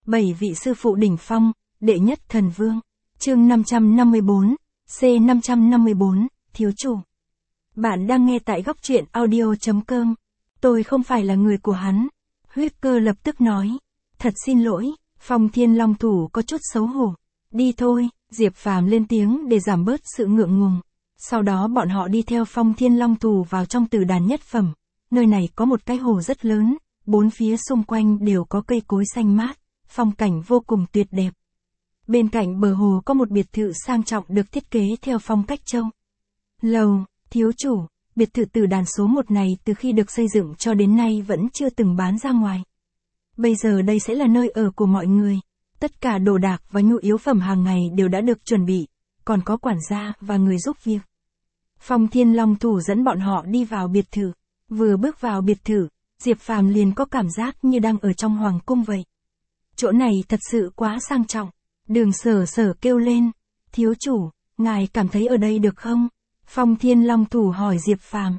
7 vị sư phụ đỉnh phong, đệ nhất thần vương. Chương 554, C554, thiếu chủ. Bạn đang nghe tại góc truyện audio.com. Tôi không phải là người của hắn. Huyết Cơ lập tức nói. Thật xin lỗi, Phong Thiên Long Thủ có chút xấu hổ. Đi thôi, Diệp Phàm lên tiếng để giảm bớt sự ngượng ngùng. Sau đó bọn họ đi theo Phong Thiên Long Thủ vào trong Tử Đàn nhất phẩm. Nơi này có một cái hồ rất lớn, bốn phía xung quanh đều có cây cối xanh mát, phong cảnh vô cùng tuyệt đẹp. Bên cạnh bờ hồ có một biệt thự sang trọng được thiết kế theo phong cách Châu. Lầu, thiếu chủ, biệt thự Tử Đàn số 1 này từ khi được xây dựng cho đến nay vẫn chưa từng bán ra ngoài. Bây giờ đây sẽ là nơi ở của mọi người. Tất cả đồ đạc và nhu yếu phẩm hàng ngày đều đã được chuẩn bị, còn có quản gia và người giúp việc. Phong Thiên Long Thủ dẫn bọn họ đi vào biệt thự. Vừa bước vào biệt thự, Diệp Phàm liền có cảm giác như đang ở trong hoàng cung vậy. Chỗ này thật sự quá sang trọng. Đường Sở Sở kêu lên. Thiếu chủ, ngài cảm thấy ở đây được không? Phong Thiên Long Thủ hỏi Diệp Phàm.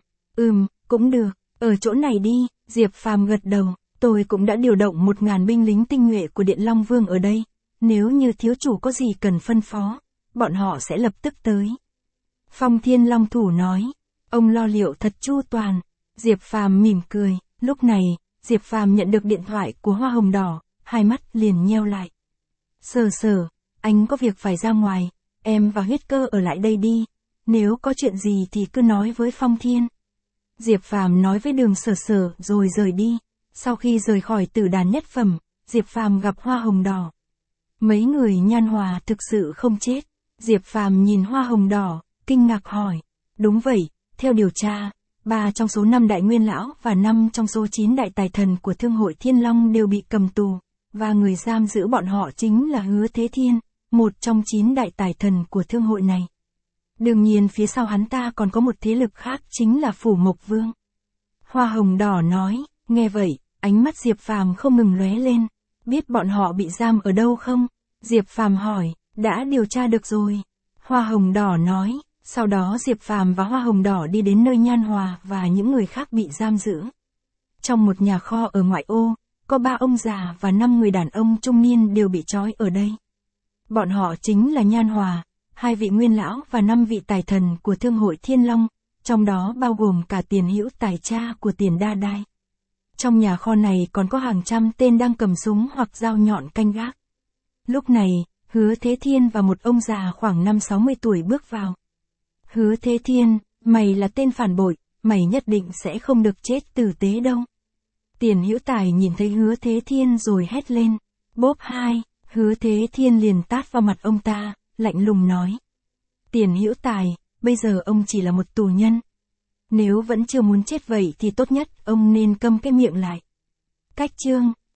Cũng được, ở chỗ này đi. Diệp Phàm gật đầu. Tôi cũng đã điều động 1000 binh lính tinh nhuệ của Điện Long Vương ở đây. Nếu như thiếu chủ có gì cần phân phó, bọn họ sẽ lập tức tới. Phong Thiên Long Thủ nói. Ông lo liệu thật chu toàn. Diệp Phàm mỉm cười. Lúc này, Diệp Phàm nhận được điện thoại của Hoa Hồng Đỏ, hai mắt liền nheo lại. Sở Sở, anh có việc phải ra ngoài, em và Huyết Cơ ở lại đây đi. Nếu có chuyện gì thì cứ nói với Phong Thiên. Diệp Phàm nói với Đường Sở Sở rồi rời đi. Sau khi rời khỏi Tử Đàn nhất phẩm, Diệp Phàm gặp Hoa Hồng Đỏ. Mấy người nhan hòa thực sự không chết. Diệp Phàm nhìn Hoa Hồng Đỏ, kinh ngạc hỏi. Đúng vậy, theo điều tra, 3 trong số 5 đại nguyên lão và 5 trong số 9 đại tài thần của Thương hội Thiên Long đều bị cầm tù, và người giam giữ bọn họ chính là Hứa Thế Thiên, một trong 9 đại tài thần của thương hội này. Đương nhiên phía sau hắn ta còn có một thế lực khác chính là Phủ Mộc Vương. Hoa Hồng Đỏ nói. Nghe vậy, ánh mắt Diệp Phàm không ngừng lóe lên. Biết bọn họ bị giam ở đâu không? Diệp Phàm hỏi. Đã điều tra được rồi. Hoa Hồng Đỏ nói. Sau đó Diệp Phàm và Hoa Hồng Đỏ đi đến nơi Nhan Hòa và những người khác bị giam giữ. Trong một nhà kho ở ngoại ô, có 3 ông già và 5 người đàn ông trung niên đều bị trói ở đây. Bọn họ chính là Nhan Hòa, 2 vị nguyên lão và 5 vị tài thần của Thương hội Thiên Long, trong đó bao gồm cả Tiền Hữu Tài cha của Tiền Đa Đai. Trong nhà kho này còn có hàng trăm tên đang cầm súng hoặc dao nhọn canh gác. Lúc này, Hứa Thế Thiên và một ông già khoảng 50-60 tuổi bước vào. Hứa Thế Thiên, mày là tên phản bội, mày nhất định sẽ không được chết tử tế đâu. Tiền Hữu Tài nhìn thấy Hứa Thế Thiên rồi hét lên. Bốp 2, Hứa Thế Thiên liền tát vào mặt ông ta, lạnh lùng nói. Tiền Hữu Tài, bây giờ ông chỉ là một tù nhân. Nếu vẫn chưa muốn chết vậy thì tốt nhất ông nên câm cái miệng lại. Cách chương